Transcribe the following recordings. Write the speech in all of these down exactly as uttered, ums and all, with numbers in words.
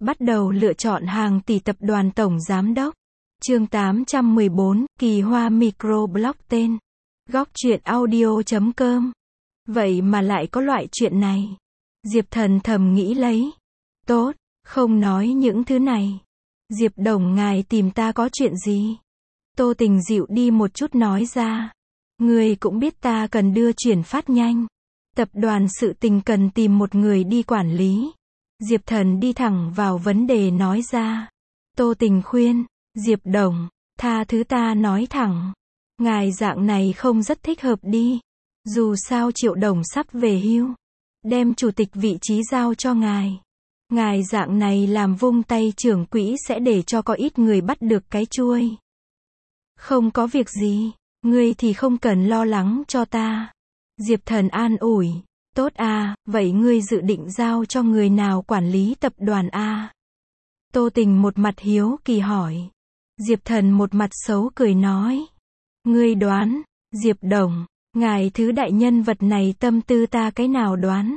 Bắt đầu lựa chọn hàng tỷ tập đoàn tổng giám đốc. Chương tám trăm mười bốn, Kỳ Hoa Microblog tên. Góc truyện audio chấm com. Vậy mà lại có loại chuyện này. Diệp Thần thầm nghĩ lấy. Tốt, không nói những thứ này. Diệp Đồng ngài tìm ta có chuyện gì? Tô Tình dịu đi một chút nói ra. Người cũng biết ta cần đưa chuyển phát nhanh. Tập đoàn sự tình cần tìm một người đi quản lý. Diệp Thần đi thẳng vào vấn đề nói ra. Tô Tình khuyên, Diệp Đồng, tha thứ ta nói thẳng. Ngài dạng này không rất thích hợp đi. Dù sao Triệu Đồng sắp về hưu. Đem chủ tịch vị trí giao cho ngài. Ngài dạng này làm vung tay trưởng quỹ sẽ để cho có ít người bắt được cái chuôi. Không có việc gì, ngươi thì không cần lo lắng cho ta. Diệp Thần an ủi. Tốt à, vậy ngươi dự định giao cho người nào quản lý tập đoàn a? Tô Tình một mặt hiếu kỳ hỏi. Diệp Thần một mặt xấu cười nói. Ngươi đoán, Diệp Đồng, ngài thứ đại nhân vật này tâm tư ta cái nào đoán?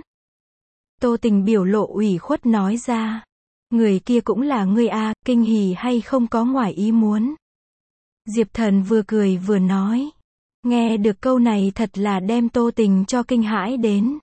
Tô Tình biểu lộ ủy khuất nói ra. Người kia cũng là ngươi a, kinh hỉ hay không có ngoài ý muốn? Diệp Thần vừa cười vừa nói. Nghe được câu này thật là đem Tô Tình cho kinh hãi đến.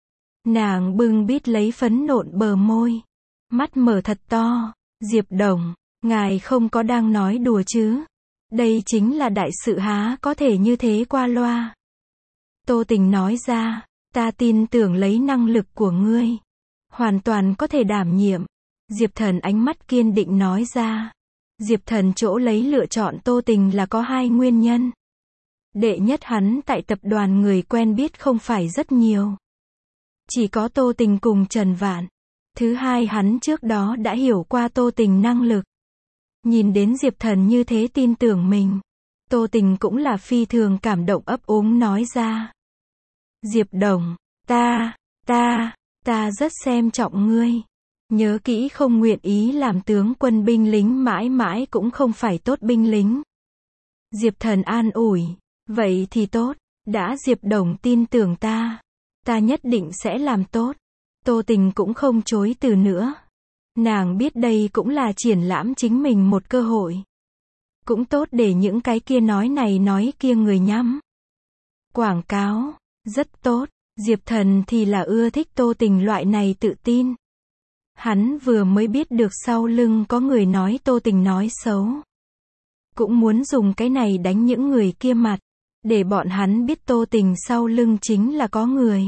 Nàng bưng bít lấy phấn nộn bờ môi. Mắt mở thật to. Diệp Đồng, ngài không có đang nói đùa chứ? Đây chính là đại sự há có thể như thế qua loa. Tô Tình nói ra. Ta tin tưởng lấy năng lực của ngươi. Hoàn toàn có thể đảm nhiệm. Diệp Thần ánh mắt kiên định nói ra. Diệp Thần chỗ lấy lựa chọn Tô Tình là có hai nguyên nhân. Đệ nhất, hắn tại tập đoàn người quen biết không phải rất nhiều. Chỉ có Tô Tình cùng Trần Vạn. Thứ hai, hắn trước đó đã hiểu qua Tô Tình năng lực. Nhìn đến Diệp Thần như thế tin tưởng mình. Tô Tình cũng là phi thường cảm động ấp úng nói ra. Diệp Đồng, ta, ta, ta rất xem trọng ngươi. Nhớ kỹ không nguyện ý làm tướng quân binh lính mãi mãi cũng không phải tốt binh lính. Diệp Thần an ủi. Vậy thì tốt, đã Diệp Đồng tin tưởng ta. Ta nhất định sẽ làm tốt. Tô Tình cũng không chối từ nữa. Nàng biết đây cũng là triển lãm chính mình một cơ hội. Cũng tốt để những cái kia nói này nói kia người nhắm. Quảng cáo, rất tốt. Diệp Thần thì là ưa thích Tô Tình loại này tự tin. Hắn vừa mới biết được sau lưng có người nói Tô Tình nói xấu. Cũng muốn dùng cái này đánh những người kia mặt. Để bọn hắn biết Tô Tình sau lưng chính là có người.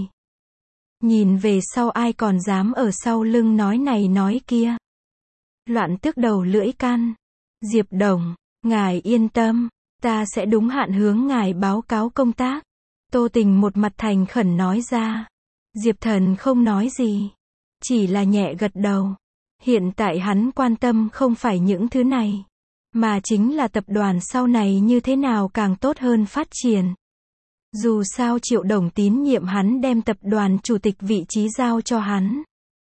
Nhìn về sau ai còn dám ở sau lưng nói này nói kia. Loạn tước đầu lưỡi căn. Diệp Đồng, ngài yên tâm. Ta sẽ đúng hạn hướng ngài báo cáo công tác. Tô Tình một mặt thành khẩn nói ra. Diệp Thần không nói gì. Chỉ là nhẹ gật đầu. Hiện tại hắn quan tâm không phải những thứ này. Mà chính là tập đoàn sau này như thế nào càng tốt hơn phát triển. Dù sao Triệu Đồng tín nhiệm hắn đem tập đoàn chủ tịch vị trí giao cho hắn.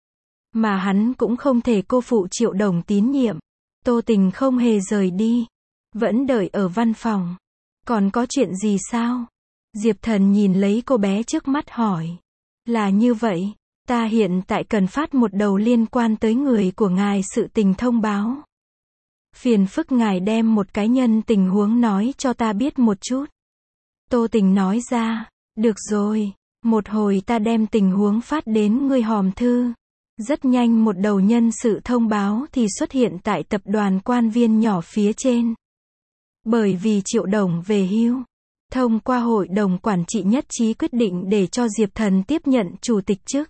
Mà hắn cũng không thể cô phụ Triệu Đồng tín nhiệm. Tô Tình không hề rời đi. Vẫn đợi ở văn phòng. Còn có chuyện gì sao? Diệp Thần nhìn lấy cô bé trước mắt hỏi. Là như vậy. Ta hiện tại cần phát một đầu liên quan tới người của ngài sự tình thông báo. Phiền phức ngài đem một cái nhân tình huống nói cho ta biết một chút. Tô Tình nói ra. Được rồi. Một hồi ta đem tình huống phát đến ngươi hòm thư. Rất nhanh một đầu nhân sự thông báo thì xuất hiện tại tập đoàn quan viên nhỏ phía trên. Bởi vì Triệu Đồng về hưu. Thông qua hội đồng quản trị nhất trí quyết định để cho Diệp Thần tiếp nhận chủ tịch chức.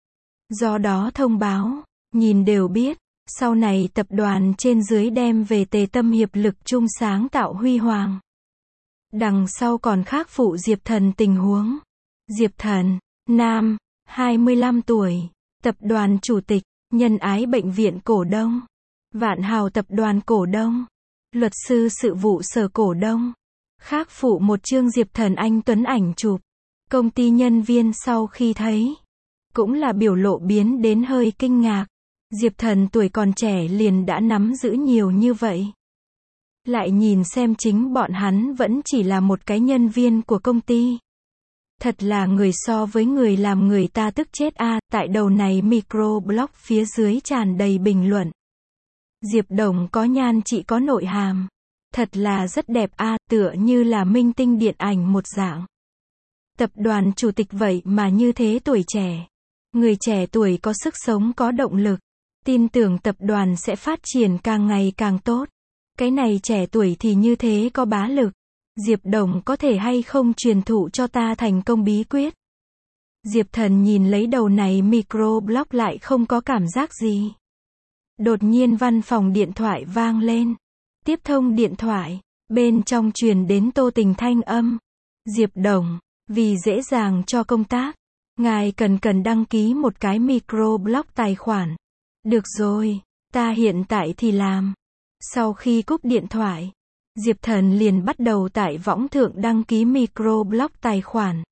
Do đó thông báo. Nhìn đều biết. Sau này tập đoàn trên dưới đem về tề tâm hiệp lực chung sáng tạo huy hoàng. Đằng sau còn khác phụ Diệp Thần tình huống. Diệp Thần, nam, hai mươi lăm tuổi, tập đoàn chủ tịch, nhân ái bệnh viện cổ đông, Vạn Hào tập đoàn cổ đông, luật sư sự vụ sở cổ đông. Khác phụ một chương Diệp Thần anh tuấn ảnh chụp. Công ty nhân viên sau khi thấy, cũng là biểu lộ biến đến hơi kinh ngạc. Diệp Thần tuổi còn trẻ liền đã nắm giữ nhiều như vậy. Lại nhìn xem chính bọn hắn vẫn chỉ là một cái nhân viên của công ty. Thật là người so với người làm người ta tức chết a. Tại đầu này microblog phía dưới tràn đầy bình luận. Diệp Đồng có nhan chị có nội hàm. Thật là rất đẹp a, tựa như là minh tinh điện ảnh một dạng. Tập đoàn chủ tịch vậy mà như thế tuổi trẻ. Người trẻ tuổi có sức sống có động lực. Tin tưởng tập đoàn sẽ phát triển càng ngày càng tốt. Cái này trẻ tuổi thì như thế có bá lực. Diệp Đồng có thể hay không truyền thụ cho ta thành công bí quyết. Diệp Thần nhìn lấy đầu này microblog lại không có cảm giác gì. Đột nhiên văn phòng điện thoại vang lên. Tiếp thông điện thoại, bên trong truyền đến Tô Tình thanh âm. Diệp Đồng, vì dễ dàng cho công tác, ngài cần cần đăng ký một cái microblog tài khoản. Được rồi, ta hiện tại thì làm. Sau khi cúp điện thoại, Diệp Thần liền bắt đầu tại võng thượng đăng ký microblog tài khoản.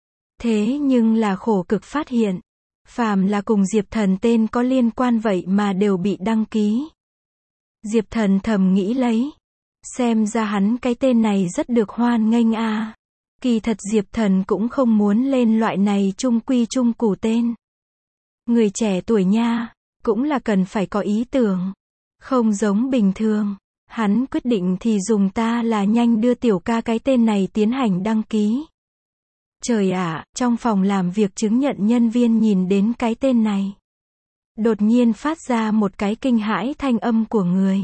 Thế nhưng là khổ cực phát hiện, phàm là cùng Diệp Thần tên có liên quan vậy mà đều bị đăng ký. Diệp Thần thầm nghĩ lấy, xem ra hắn cái tên này rất được hoan nghênh a. À. Kỳ thật Diệp Thần cũng không muốn lên loại này trung quy trung củ tên. Người trẻ tuổi nha, cũng là cần phải có ý tưởng, không giống bình thường. Hắn quyết định thì dùng ta là nhanh đưa tiểu ca cái tên này tiến hành đăng ký. Trời ạ, à, trong phòng làm việc chứng nhận nhân viên nhìn đến cái tên này. Đột nhiên phát ra một cái kinh hãi thanh âm của người.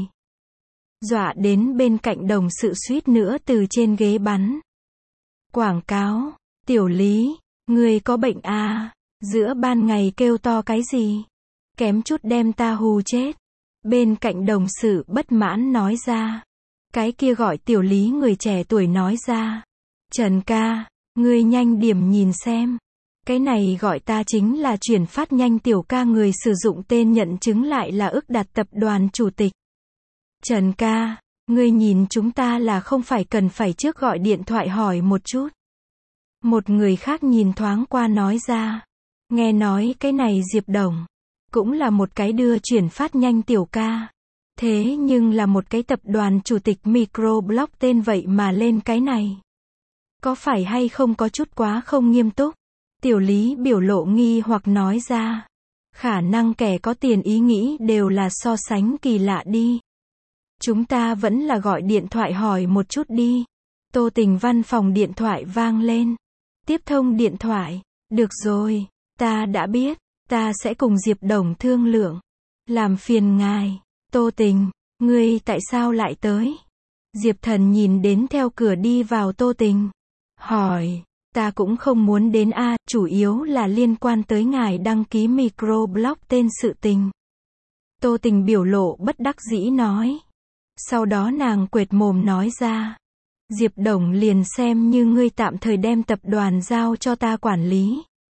Dọa đến bên cạnh đồng sự suýt nữa từ trên ghế bắn. Quảng cáo, Tiểu Lý, người có bệnh à, giữa ban ngày kêu to cái gì? Kém chút đem ta hù chết. Bên cạnh đồng sự bất mãn nói ra. Cái kia gọi Tiểu Lý người trẻ tuổi nói ra. Trần ca, ngươi nhanh điểm nhìn xem. Cái này gọi ta chính là chuyển phát nhanh tiểu ca, người sử dụng tên nhận chứng lại là ức đạt tập đoàn chủ tịch. Trần ca, ngươi nhìn chúng ta là không phải cần phải trước gọi điện thoại hỏi một chút. Một người khác nhìn thoáng qua nói ra. Nghe nói cái này Diệp Đồng cũng là một cái đưa chuyển phát nhanh tiểu ca. Thế nhưng là một cái tập đoàn chủ tịch microblog tên vậy mà lên cái này. Có phải hay không có chút quá không nghiêm túc? Tiểu Lý biểu lộ nghi hoặc nói ra. Khả năng kẻ có tiền ý nghĩ đều là so sánh kỳ lạ đi. Chúng ta vẫn là gọi điện thoại hỏi một chút đi. Tô Tình văn phòng điện thoại vang lên. Tiếp thông điện thoại. Được rồi, ta đã biết. Ta sẽ cùng Diệp Đồng thương lượng. Làm phiền ngài. Tô Tình, ngươi tại sao lại tới? Diệp Thần nhìn đến theo cửa đi vào Tô Tình. Hỏi, ta cũng không muốn đến a, à, chủ yếu là liên quan tới ngài đăng ký microblog tên sự tình. Tô Tình biểu lộ bất đắc dĩ nói. Sau đó nàng quệt mồm nói ra. Diệp Đồng liền xem như ngươi tạm thời đem tập đoàn giao cho ta quản lý.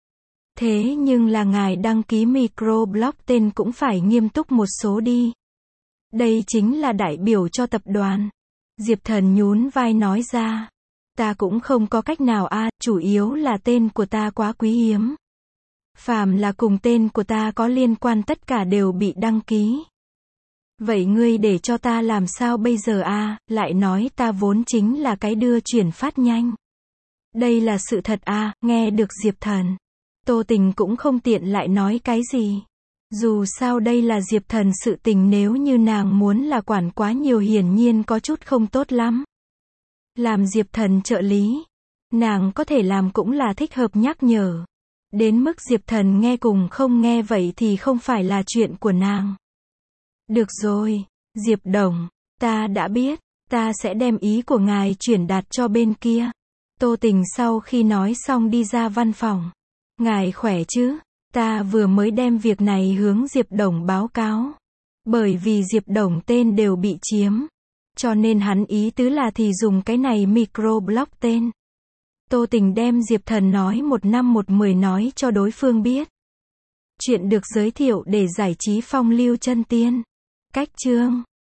Thế nhưng là ngài đăng ký microblog tên cũng phải nghiêm túc một số đi. Đây chính là đại biểu cho tập đoàn. Diệp Thần nhún vai nói ra. Ta cũng không có cách nào a, à, chủ yếu là tên của ta quá quý hiếm. Phàm là cùng tên của ta có liên quan tất cả đều bị đăng ký. Vậy ngươi để cho ta làm sao bây giờ a, à, lại nói ta vốn chính là cái đưa chuyển phát nhanh. Đây là sự thật a, à, nghe được Diệp Thần. Tô Tình cũng không tiện lại nói cái gì. Dù sao đây là Diệp Thần sự tình, nếu như nàng muốn là quản quá nhiều hiển nhiên có chút không tốt lắm. Làm Diệp Thần trợ lý, nàng có thể làm cũng là thích hợp nhắc nhở. Đến mức Diệp Thần nghe cùng không nghe vậy thì không phải là chuyện của nàng. Được rồi, Diệp Đồng, ta đã biết, ta sẽ đem ý của ngài chuyển đạt cho bên kia. Tô Tình sau khi nói xong đi ra văn phòng. Ngài khỏe chứ? Ta vừa mới đem việc này hướng Diệp Đồng báo cáo. Bởi vì Diệp Đồng tên đều bị chiếm. Cho nên hắn ý tứ là thì dùng cái này microblog tên. Tô Tình đem Diệp Thần nói một năm một mười nói cho đối phương biết. Chuyện được giới thiệu để giải trí phong lưu chân tiên. Cách chương